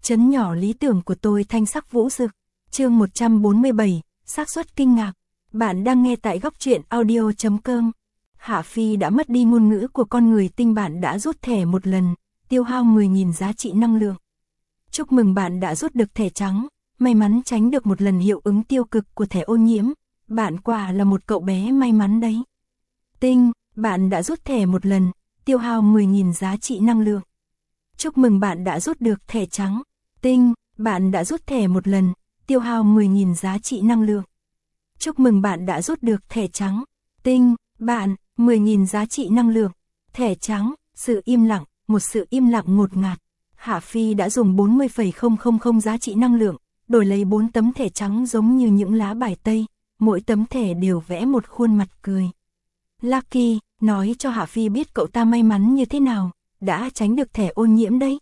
Trấn nhỏ lý tưởng của tôi thanh sắc vũ rực. Chương 147, xác suất kinh ngạc. Bạn đang nghe tại góc truyện audio.com. Hạ Phi đã mất đi ngôn ngữ của con người, tinh bạn đã rút thẻ một lần, tiêu hao 10.000 giá trị năng lượng. Chúc mừng bạn đã rút được thẻ trắng, may mắn tránh được một lần hiệu ứng tiêu cực của thẻ ô nhiễm. Bạn quả là một cậu bé may mắn đấy. Tinh, bạn đã rút thẻ một lần, tiêu hao 10.000 giá trị năng lượng. Chúc mừng bạn đã rút được thẻ trắng. Tinh, bạn đã rút thẻ một lần, tiêu hao 10.000 giá trị năng lượng. Chúc mừng bạn đã rút được thẻ trắng. Tinh, bạn, 10.000 giá trị năng lượng. Thẻ trắng, sự im lặng, một sự im lặng ngột ngạt. Hạ Phi đã dùng 40,000 giá trị năng lượng, đổi lấy 4 tấm thẻ trắng giống như những lá bài tây, mỗi tấm thẻ đều vẽ một khuôn mặt cười. Lucky, nói cho Hạ Phi biết cậu ta may mắn như thế nào, đã tránh được thẻ ô nhiễm đấy.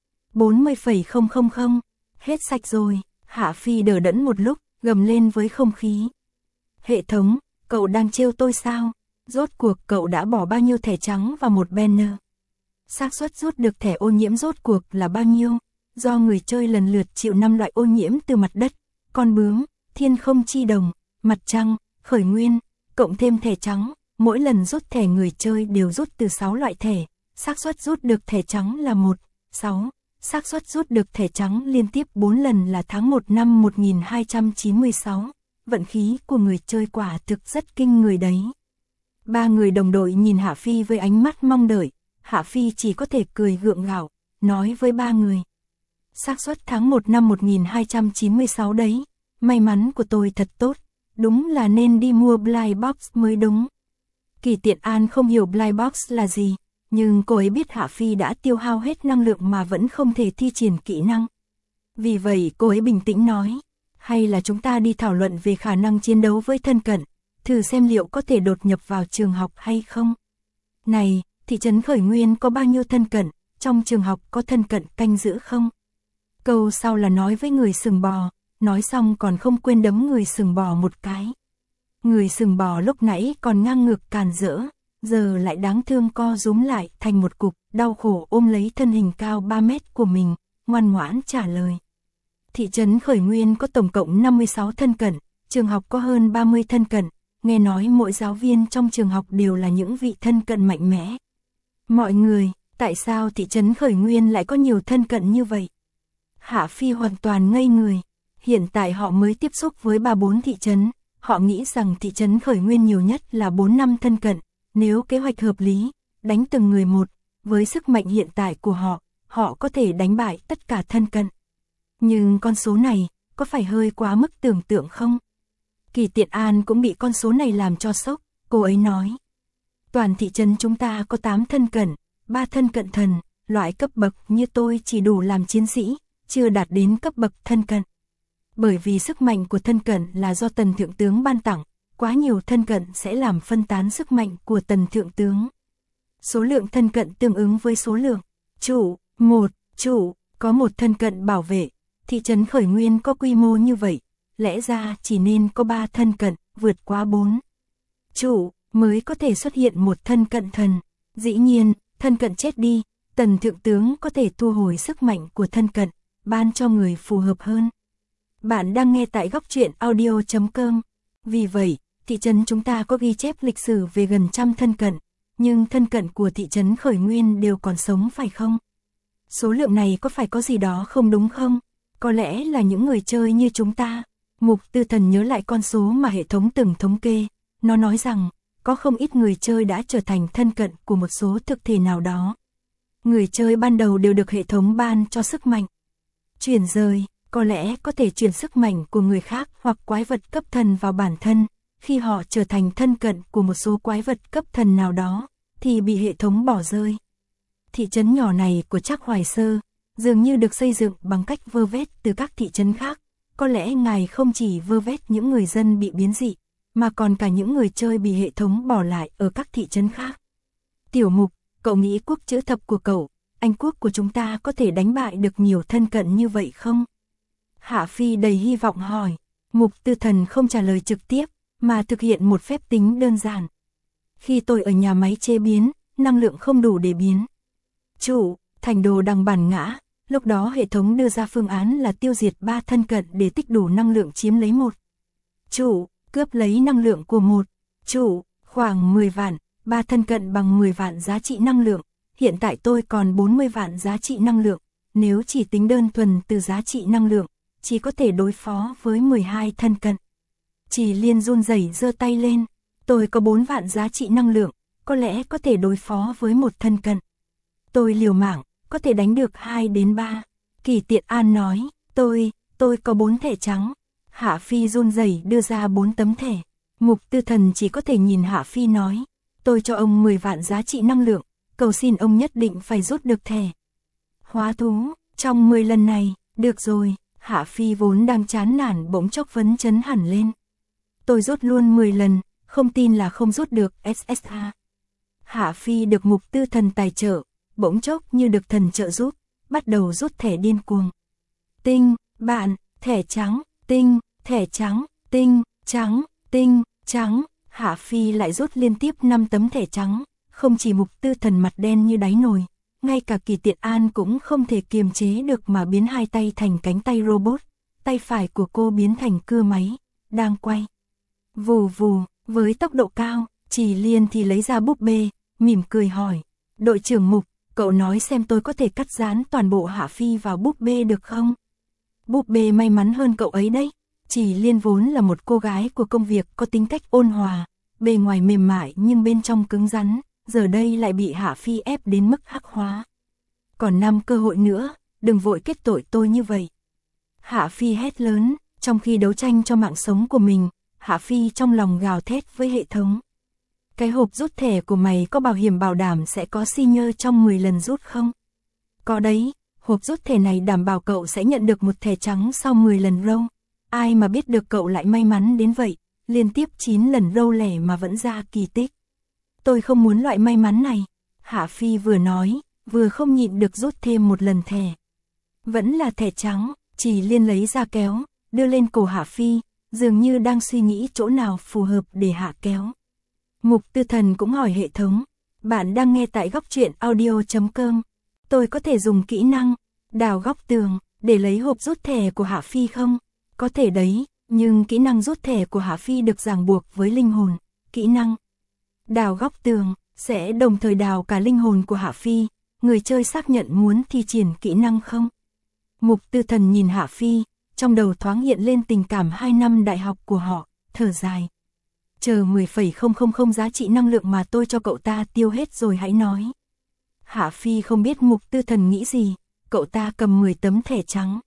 40,000, hết sạch rồi. Hạ Phi đờ đẫn một lúc, gầm lên với không khí. Hệ thống, cậu đang trêu tôi sao? Rốt cuộc cậu đã bỏ bao nhiêu thẻ trắng vào một banner? Xác suất rút được thẻ ô nhiễm rốt cuộc là bao nhiêu? Do người chơi lần lượt chịu 5 loại ô nhiễm từ mặt đất, con bướm, thiên không chi đồng, mặt trăng, khởi nguyên, cộng thêm thẻ trắng, mỗi lần rút thẻ người chơi đều rút từ 6 loại thẻ, xác suất rút được thẻ trắng là 1, 6. Xác suất rút được thẻ trắng liên tiếp 4 lần là tháng 1 năm 1296. Vận khí của người chơi quả thực rất kinh người đấy. Ba người đồng đội nhìn Hạ Phi với ánh mắt mong đợi. Hạ Phi chỉ có thể cười gượng gạo, nói với ba người. Xác suất tháng 1 năm 1296 đấy. May mắn của tôi thật tốt. Đúng là nên đi mua Blind Box mới đúng. Kỳ Tiện An không hiểu Blind Box là gì. Nhưng cô ấy biết Hạ Phi đã tiêu hao hết năng lượng mà vẫn không thể thi triển kỹ năng. Vì vậy cô ấy bình tĩnh nói, hay là chúng ta đi thảo luận về khả năng chiến đấu với thân cận, thử xem liệu có thể đột nhập vào trường học hay không. Này, thị trấn Khởi Nguyên có bao nhiêu thân cận, trong trường học có thân cận canh giữ không? Câu sau là nói với người sừng bò, nói xong còn không quên đấm người sừng bò một cái. Người sừng bò lúc nãy còn ngang ngược càn rỡ, giờ lại đáng thương co rúm lại thành một cục, đau khổ ôm lấy thân hình cao 3 mét của mình, ngoan ngoãn trả lời. Thị trấn Khởi Nguyên có tổng cộng 56 thân cận, trường học có hơn 30 thân cận, nghe nói mỗi giáo viên trong trường học đều là những vị thân cận mạnh mẽ. Mọi người, tại sao thị trấn Khởi Nguyên lại có nhiều thân cận như vậy? Hạ Phi hoàn toàn ngây người, hiện tại họ mới tiếp xúc với 3-4 thị trấn, họ nghĩ rằng thị trấn Khởi Nguyên nhiều nhất là 4-5 thân cận. Nếu kế hoạch hợp lý, đánh từng người một, với sức mạnh hiện tại của họ, họ có thể đánh bại tất cả thân cận. Nhưng con số này, có phải hơi quá mức tưởng tượng không? Kỳ Tiện An cũng bị con số này làm cho sốc, cô ấy nói. Toàn thị trấn chúng ta có 8 thân cận, 3 thân cận thần, loại cấp bậc như tôi chỉ đủ làm chiến sĩ, chưa đạt đến cấp bậc thân cận. Bởi vì sức mạnh của thân cận là do Tần Thượng Tướng ban tặng. Quá nhiều thân cận sẽ làm phân tán sức mạnh của Tần Thượng Tướng. Số lượng thân cận tương ứng với số lượng. Chủ, có một thân cận bảo vệ. Thị trấn Khởi Nguyên có quy mô như vậy. Lẽ ra chỉ nên có 3 thân cận, vượt quá 4. Chủ, mới có thể xuất hiện một thân cận thần. Dĩ nhiên, thân cận chết đi, Tần Thượng Tướng có thể thu hồi sức mạnh của thân cận, ban cho người phù hợp hơn. Bạn đang nghe tại góc truyện audio.com. Vì vậy, thị trấn chúng ta có ghi chép lịch sử về gần 100 thân cận, nhưng thân cận của thị trấn Khởi Nguyên đều còn sống phải không? Số lượng này có phải có gì đó không đúng không? Có lẽ là những người chơi như chúng ta. Mục Tư Thần nhớ lại con số mà hệ thống từng thống kê, nó nói rằng, có không ít người chơi đã trở thành thân cận của một số thực thể nào đó. Người chơi ban đầu đều được hệ thống ban cho sức mạnh. Chuyển rời, có lẽ có thể chuyển sức mạnh của người khác hoặc quái vật cấp thần vào bản thân. Khi họ trở thành thân cận của một số quái vật cấp thần nào đó, thì bị hệ thống bỏ rơi. Thị trấn nhỏ này của Trác Hoài Sơ, dường như được xây dựng bằng cách vơ vét từ các thị trấn khác. Có lẽ ngài không chỉ vơ vét những người dân bị biến dị, mà còn cả những người chơi bị hệ thống bỏ lại ở các thị trấn khác. Tiểu Mục, cậu nghĩ quốc chữ thập của cậu, Anh quốc của chúng ta có thể đánh bại được nhiều thân cận như vậy không? Hạ Phi đầy hy vọng hỏi. Mục Tư Thần không trả lời trực tiếp, mà thực hiện một phép tính đơn giản. Khi tôi ở nhà máy chế biến, năng lượng không đủ để biến. Chủ, thành đồ đằng bản ngã, Lúc đó hệ thống đưa ra phương án là tiêu diệt 3 thân cận để tích đủ năng lượng chiếm lấy một trụ, cướp lấy năng lượng của một trụ, khoảng 10 vạn, 3 thân cận bằng 10 vạn giá trị năng lượng. Hiện tại tôi còn 40 vạn giá trị năng lượng, nếu chỉ tính đơn thuần từ giá trị năng lượng, chỉ có thể đối phó với 12 thân cận. Chỉ Liên run rẩy giơ tay lên, tôi có 4 vạn giá trị năng lượng, có lẽ có thể đối phó với một thân cận. Tôi liều mạng, có thể đánh được 2 đến 3. Kỳ Tiện An nói, tôi có 4 thẻ trắng. Hạ Phi run rẩy đưa ra 4 tấm thẻ. Mục Tư Thần chỉ có thể nhìn Hạ Phi nói, tôi cho ông 10 vạn giá trị năng lượng, cầu xin ông nhất định phải rút được thẻ hóa thú, trong 10 lần này, được rồi. Hạ Phi vốn đang chán nản bỗng chốc phấn chấn hẳn lên. Tôi rút luôn 10 lần, không tin là không rút được SSA. Hạ Phi được Mục Tư Thần tài trợ, bỗng chốc như được thần trợ giúp, bắt đầu rút thẻ điên cuồng. Tinh, bạn, thẻ trắng, tinh, thẻ trắng, tinh, trắng, tinh, trắng. Hạ Phi lại rút liên tiếp 5 tấm thẻ trắng, không chỉ Mục Tư Thần mặt đen như đáy nồi, ngay cả Kỳ Tiện An cũng không thể kiềm chế được mà biến hai tay thành cánh tay robot, tay phải của cô biến thành cưa máy, đang quay. Vù vù, với tốc độ cao, Chỉ Liên thì lấy ra búp bê, mỉm cười hỏi, đội trưởng Mục, cậu nói xem tôi có thể cắt dán toàn bộ Hạ Phi vào búp bê được không? Búp bê may mắn hơn cậu ấy đấy. Chỉ Liên vốn là một cô gái của công việc có tính cách ôn hòa, bề ngoài mềm mại nhưng bên trong cứng rắn, giờ đây lại bị Hạ Phi ép đến mức hắc hóa. Còn 5 cơ hội nữa, đừng vội kết tội tôi như vậy. Hạ Phi hét lớn, trong khi đấu tranh cho mạng sống của mình, Hạ Phi trong lòng gào thét với hệ thống. Cái hộp rút thẻ của mày có bảo hiểm bảo đảm sẽ có senior trong 10 lần rút không? Có đấy, hộp rút thẻ này đảm bảo cậu sẽ nhận được một thẻ trắng sau 10 lần roll. Ai mà biết được cậu lại may mắn đến vậy, liên tiếp 9 lần roll lẻ mà vẫn ra kỳ tích. Tôi không muốn loại may mắn này. Hạ Phi vừa nói, vừa không nhịn được rút thêm một lần thẻ. Vẫn là thẻ trắng, Chỉ Liên lấy ra kéo, đưa lên cổ Hạ Phi, dường như đang suy nghĩ chỗ nào phù hợp để hạ kéo. Mục Tư Thần cũng hỏi hệ thống, bạn đang nghe tại góc truyện audio.com, tôi có thể dùng kỹ năng đào góc tường để lấy hộp rút thẻ của Hạ Phi không? Có thể đấy, nhưng kỹ năng rút thẻ của Hạ Phi được ràng buộc với linh hồn. Kỹ năng đào góc tường sẽ đồng thời đào cả linh hồn của Hạ Phi. Người chơi xác nhận muốn thi triển kỹ năng không? Mục Tư Thần nhìn Hạ Phi, trong đầu thoáng hiện lên tình cảm 2 năm đại học của họ, thở dài. Chờ 10,000 giá trị năng lượng mà tôi cho cậu ta tiêu hết rồi hãy nói. Hạ Phi không biết Mục Tư Thần nghĩ gì, cậu ta cầm 10 tấm thẻ trắng.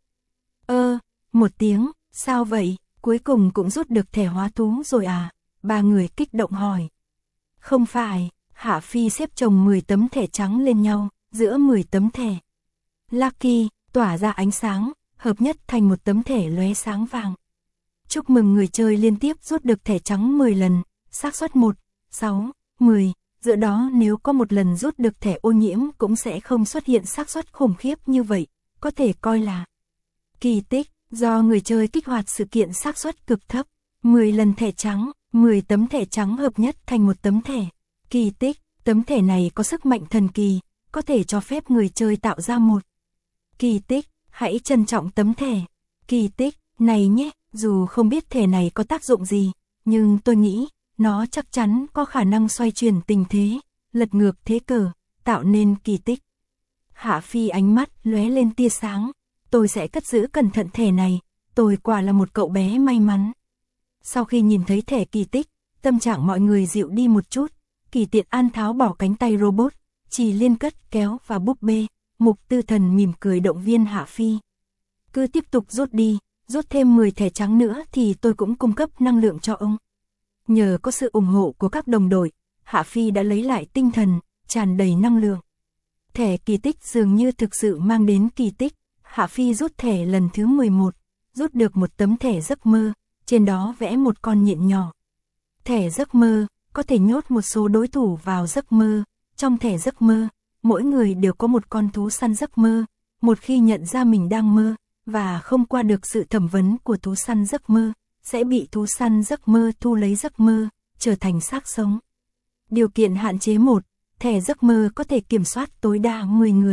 Một tiếng, sao vậy, cuối cùng cũng rút được thẻ hóa thú rồi à? 3 người kích động hỏi. Không phải, Hạ Phi xếp chồng 10 tấm thẻ trắng lên nhau, giữa 10 tấm thẻ. Lucky, tỏa ra ánh sáng, hợp nhất thành một tấm thẻ lóe sáng vàng. Chúc mừng người chơi liên tiếp rút được thẻ trắng 10 lần, xác suất 1, 6, 10. Giữa đó nếu có một lần rút được thẻ ô nhiễm cũng sẽ không xuất hiện xác suất khủng khiếp như vậy, có thể coi là kỳ tích, do người chơi kích hoạt sự kiện xác suất cực thấp. 10 lần thẻ trắng, 10 tấm thẻ trắng hợp nhất thành một tấm thẻ. Kỳ tích, tấm thẻ này có sức mạnh thần kỳ, có thể cho phép người chơi tạo ra một kỳ tích, hãy trân trọng tấm thẻ. Kỳ tích, này nhé, dù không biết thẻ này có tác dụng gì, nhưng tôi nghĩ, nó chắc chắn có khả năng xoay chuyển tình thế, lật ngược thế cờ, tạo nên kỳ tích. Hạ Phi ánh mắt lóe lên tia sáng, tôi sẽ cất giữ cẩn thận thẻ này, tôi quả là một cậu bé may mắn. Sau khi nhìn thấy thẻ kỳ tích, tâm trạng mọi người dịu đi một chút, Kỳ Tiện An tháo bỏ cánh tay robot, Chỉ Liên cất kéo và búp bê, Mục Tư Thần mỉm cười động viên Hạ Phi. Cứ tiếp tục rút đi, rút thêm 10 thẻ trắng nữa thì tôi cũng cung cấp năng lượng cho ông. Nhờ có sự ủng hộ của các đồng đội, Hạ Phi đã lấy lại tinh thần, tràn đầy năng lượng. Thẻ kỳ tích dường như thực sự mang đến kỳ tích. Hạ Phi rút thẻ lần thứ 11, rút được một tấm thẻ giấc mơ, trên đó vẽ một con nhện nhỏ. Thẻ giấc mơ, có thể nhốt một số đối thủ vào giấc mơ. Trong thẻ giấc mơ, mỗi người đều có một con thú săn giấc mơ. Một khi nhận ra mình đang mơ, và không qua được sự thẩm vấn của thú săn giấc mơ, sẽ bị thú săn giấc mơ thu lấy giấc mơ, trở thành xác sống. Điều kiện hạn chế 1, thẻ giấc mơ có thể kiểm soát tối đa 10 người,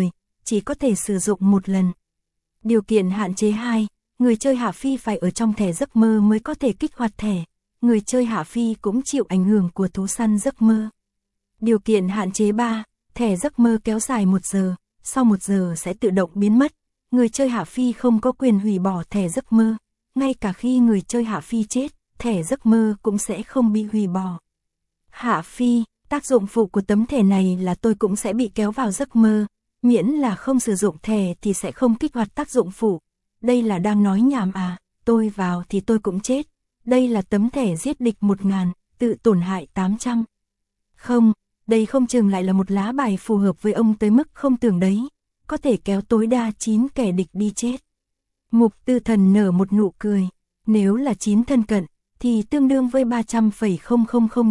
chỉ có thể sử dụng một lần. Điều kiện hạn chế 2, người chơi Hạ Phi phải ở trong thẻ giấc mơ mới có thể kích hoạt thẻ. Người chơi Hạ Phi cũng chịu ảnh hưởng của thú săn giấc mơ. Điều kiện hạn chế 3, thẻ giấc mơ kéo dài 1 giờ, sau 1 giờ sẽ tự động biến mất. Người chơi Hạ Phi không có quyền hủy bỏ thẻ giấc mơ, ngay cả khi người chơi Hạ Phi chết, thẻ giấc mơ cũng sẽ không bị hủy bỏ. Hạ Phi, tác dụng phụ của tấm thẻ này là tôi cũng sẽ bị kéo vào giấc mơ, miễn là không sử dụng thẻ thì sẽ không kích hoạt tác dụng phụ. Đây là đang nói nhảm à, tôi vào thì tôi cũng chết. Đây là tấm thẻ giết địch 1000, tự tổn hại 800. Không, đây không chừng lại là một lá bài phù hợp với ông tới mức không tưởng đấy, có thể kéo tối đa 9 kẻ địch đi chết. Mục Tư Thần nở một nụ cười, nếu là 9 thân cận, thì tương đương với 300,000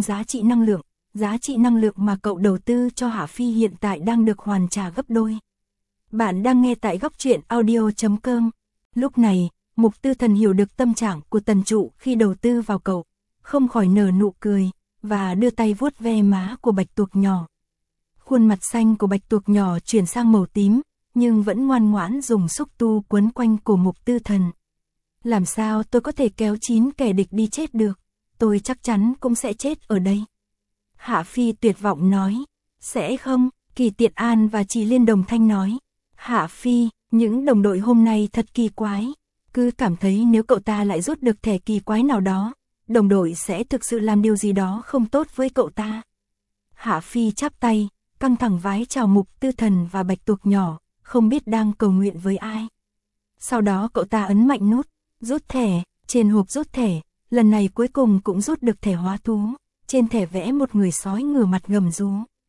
giá trị năng lượng mà cậu đầu tư cho Hạ Phi hiện tại đang được hoàn trả gấp đôi. Bạn đang nghe tại góc truyện audio.com. Lúc này, Mục Tư Thần hiểu được tâm trạng của Tần Trụ khi đầu tư vào cậu, không khỏi nở nụ cười, và đưa tay vuốt ve má của bạch tuộc nhỏ. Khuôn mặt xanh của bạch tuộc nhỏ chuyển sang màu tím, nhưng vẫn ngoan ngoãn dùng xúc tu quấn quanh cổ Mục Tư Thần. Làm sao tôi có thể kéo 9 kẻ địch đi chết được, tôi chắc chắn cũng sẽ chết ở đây. Hạ Phi tuyệt vọng nói, sẽ không, Kỳ Tiện An và Trì Liên đồng thanh nói. Hạ Phi, những đồng đội hôm nay thật kỳ quái, cứ cảm thấy nếu cậu ta lại rút được thẻ kỳ quái nào đó, đồng đội sẽ thực sự làm điều gì đó không tốt với cậu ta. Hạ Phi chắp tay, căng thẳng vái chào Mục Tư Thần và bạch tuộc nhỏ, không biết đang cầu nguyện với ai. Sau đó cậu ta ấn mạnh nút, rút thẻ, trên hộp rút thẻ, lần này cuối cùng cũng rút được thẻ hóa thú, trên thẻ vẽ một người sói ngửa mặt gầm rú.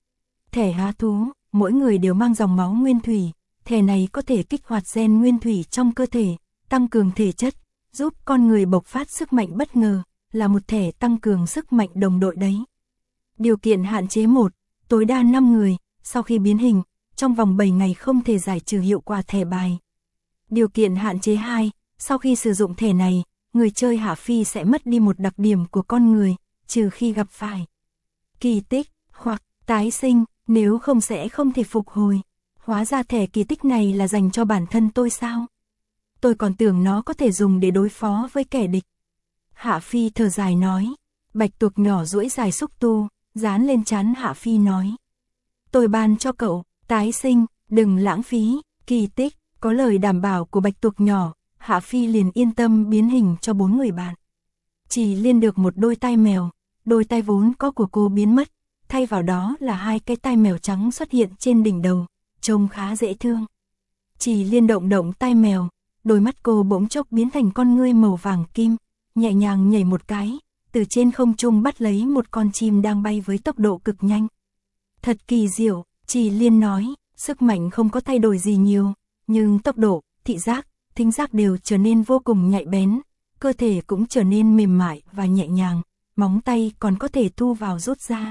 Thẻ hóa thú, mỗi người đều mang dòng máu nguyên thủy, thẻ này có thể kích hoạt gen nguyên thủy trong cơ thể, tăng cường thể chất, giúp con người bộc phát sức mạnh bất ngờ, là một thẻ tăng cường sức mạnh đồng đội đấy. Điều kiện hạn chế 1, tối đa 5 người, sau khi biến hình, trong vòng 7 ngày không thể giải trừ hiệu quả thẻ bài. Điều kiện hạn chế 2, sau khi sử dụng thẻ này, người chơi Hạ Phi sẽ mất đi một đặc điểm của con người, trừ khi gặp phải kỳ tích, hoặc tái sinh, nếu không sẽ không thể phục hồi. Hóa ra thẻ kỳ tích này là dành cho bản thân tôi sao? Tôi còn tưởng nó có thể dùng để đối phó với kẻ địch. Hạ Phi thở dài nói, bạch tuộc nhỏ duỗi dài xúc tu, dán lên trán Hạ Phi nói. Tôi ban cho cậu, tái sinh, đừng lãng phí, kỳ tích, có lời đảm bảo của bạch tuộc nhỏ, Hạ Phi liền yên tâm biến hình cho 4 người bạn. Chỉ Liên được một đôi tai mèo, đôi tai vốn có của cô biến mất, thay vào đó là 2 cái tai mèo trắng xuất hiện trên đỉnh đầu, trông khá dễ thương. Chỉ Liên động động tai mèo, đôi mắt cô bỗng chốc biến thành con ngươi màu vàng kim, nhẹ nhàng nhảy một cái, từ trên không trung bắt lấy một con chim đang bay với tốc độ cực nhanh. Thật kỳ diệu, Chỉ Liên nói, sức mạnh không có thay đổi gì nhiều, nhưng tốc độ, thị giác, thính giác đều trở nên vô cùng nhạy bén, cơ thể cũng trở nên mềm mại và nhẹ nhàng, móng tay còn có thể thu vào rút ra.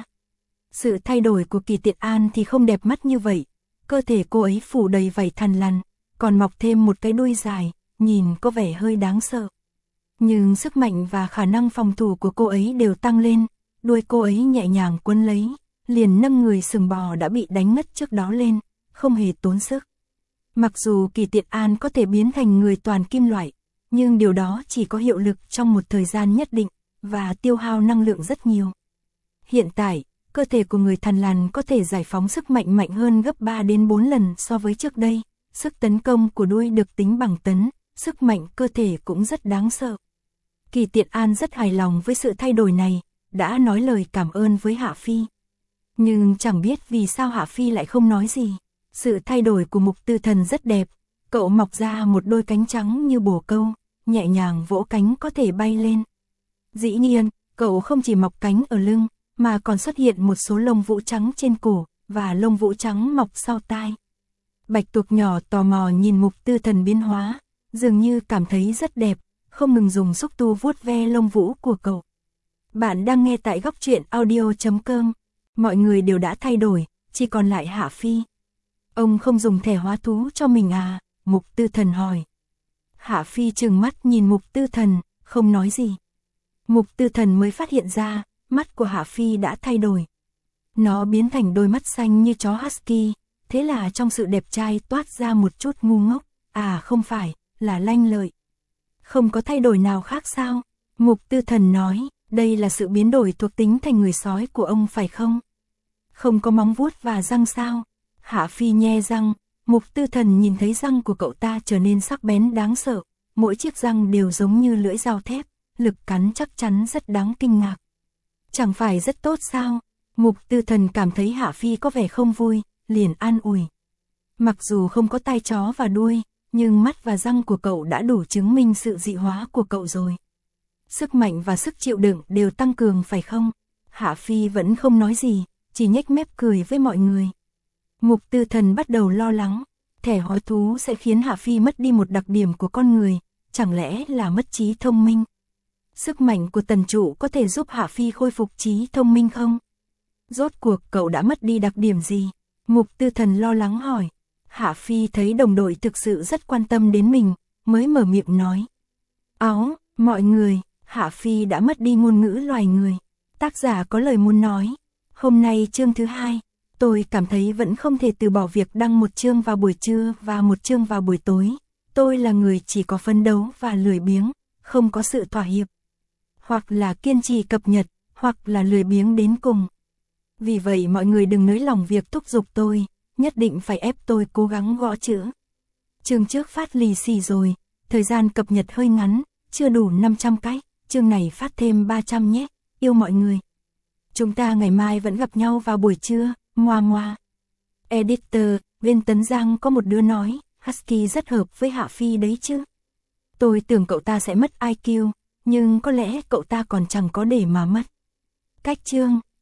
Sự thay đổi của Kỳ Tiện An thì không đẹp mắt như vậy, cơ thể cô ấy phủ đầy vảy thằn lằn, còn mọc thêm một cái đuôi dài, nhìn có vẻ hơi đáng sợ. Nhưng sức mạnh và khả năng phòng thủ của cô ấy đều tăng lên, đuôi cô ấy nhẹ nhàng quấn lấy, liền nâng người sừng bò đã bị đánh ngất trước đó lên, không hề tốn sức. Mặc dù Kỳ Tiện An có thể biến thành người toàn kim loại, nhưng điều đó chỉ có hiệu lực trong một thời gian nhất định, và tiêu hao năng lượng rất nhiều. Hiện tại, cơ thể của người thằn lằn có thể giải phóng sức mạnh mạnh hơn gấp 3 đến 4 lần so với trước đây, sức tấn công của đuôi được tính bằng tấn, sức mạnh cơ thể cũng rất đáng sợ. Kỳ Tiện An rất hài lòng với sự thay đổi này, đã nói lời cảm ơn với Hạ Phi. Nhưng chẳng biết vì sao Hạ Phi lại không nói gì. Sự thay đổi của Mục Tư Thần rất đẹp, cậu mọc ra một đôi cánh trắng như bồ câu, nhẹ nhàng vỗ cánh có thể bay lên. Dĩ nhiên, cậu không chỉ mọc cánh ở lưng, mà còn xuất hiện một số lông vũ trắng trên cổ, và lông vũ trắng mọc sau tai. Bạch tuộc nhỏ tò mò nhìn Mục Tư Thần biến hóa, dường như cảm thấy rất đẹp, không ngừng dùng xúc tu vuốt ve lông vũ của cậu. Bạn đang nghe tại góc truyện audio.com, mọi người đều đã thay đổi, chỉ còn lại Hạ Phi. Ông không dùng thẻ hóa thú cho mình à? Mục Tư Thần hỏi. Hạ Phi trừng mắt nhìn Mục Tư Thần, không nói gì. Mục Tư Thần mới phát hiện ra, mắt của Hạ Phi đã thay đổi. Nó biến thành đôi mắt xanh như chó husky, thế là trong sự đẹp trai toát ra một chút ngu ngốc, à không phải, là lanh lợi. Không có thay đổi nào khác sao? Mục Tư Thần nói, đây là sự biến đổi thuộc tính thành người sói của ông phải không? Không có móng vuốt và răng sao? Hạ Phi nhe răng, Mục Tư Thần nhìn thấy răng của cậu ta trở nên sắc bén đáng sợ, mỗi chiếc răng đều giống như lưỡi dao thép, lực cắn chắc chắn rất đáng kinh ngạc. Chẳng phải rất tốt sao? Mục Tư Thần cảm thấy Hạ Phi có vẻ không vui, liền an ủi. Mặc dù không có tai chó và đuôi, nhưng mắt và răng của cậu đã đủ chứng minh sự dị hóa của cậu rồi. Sức mạnh và sức chịu đựng đều tăng cường phải không? Hạ Phi vẫn không nói gì, chỉ nhếch mép cười với mọi người. Mục Tư Thần bắt đầu lo lắng, thẻ hói thú sẽ khiến Hạ Phi mất đi một đặc điểm của con người, chẳng lẽ là mất trí thông minh? Sức mạnh của tần trụ có thể giúp Hạ Phi khôi phục trí thông minh không? Rốt cuộc cậu đã mất đi đặc điểm gì? Mục Tư Thần lo lắng hỏi. Hạ Phi thấy đồng đội thực sự rất quan tâm đến mình, mới mở miệng nói. Mọi người, Hạ Phi đã mất đi ngôn ngữ loài người. Tác giả có lời muốn nói. Hôm nay chương thứ 2, tôi cảm thấy vẫn không thể từ bỏ việc đăng một chương vào buổi trưa và một chương vào buổi tối. Tôi là người chỉ có phấn đấu và lười biếng, không có sự thỏa hiệp. Hoặc là kiên trì cập nhật, hoặc là lười biếng đến cùng. Vì vậy mọi người đừng nới lòng việc thúc giục tôi, nhất định phải ép tôi cố gắng gõ chữ. Chương trước phát lì xì rồi, thời gian cập nhật hơi ngắn, chưa đủ 500 cách, chương này phát thêm 300 nhé, yêu mọi người. Chúng ta ngày mai vẫn gặp nhau vào buổi trưa, ngoa ngoa. Editor, bên Tấn Giang có một đứa nói, Husky rất hợp với Hạ Phi đấy chứ. Tôi tưởng cậu ta sẽ mất IQ, nhưng có lẽ cậu ta còn chẳng có để mà mất. Cách chương,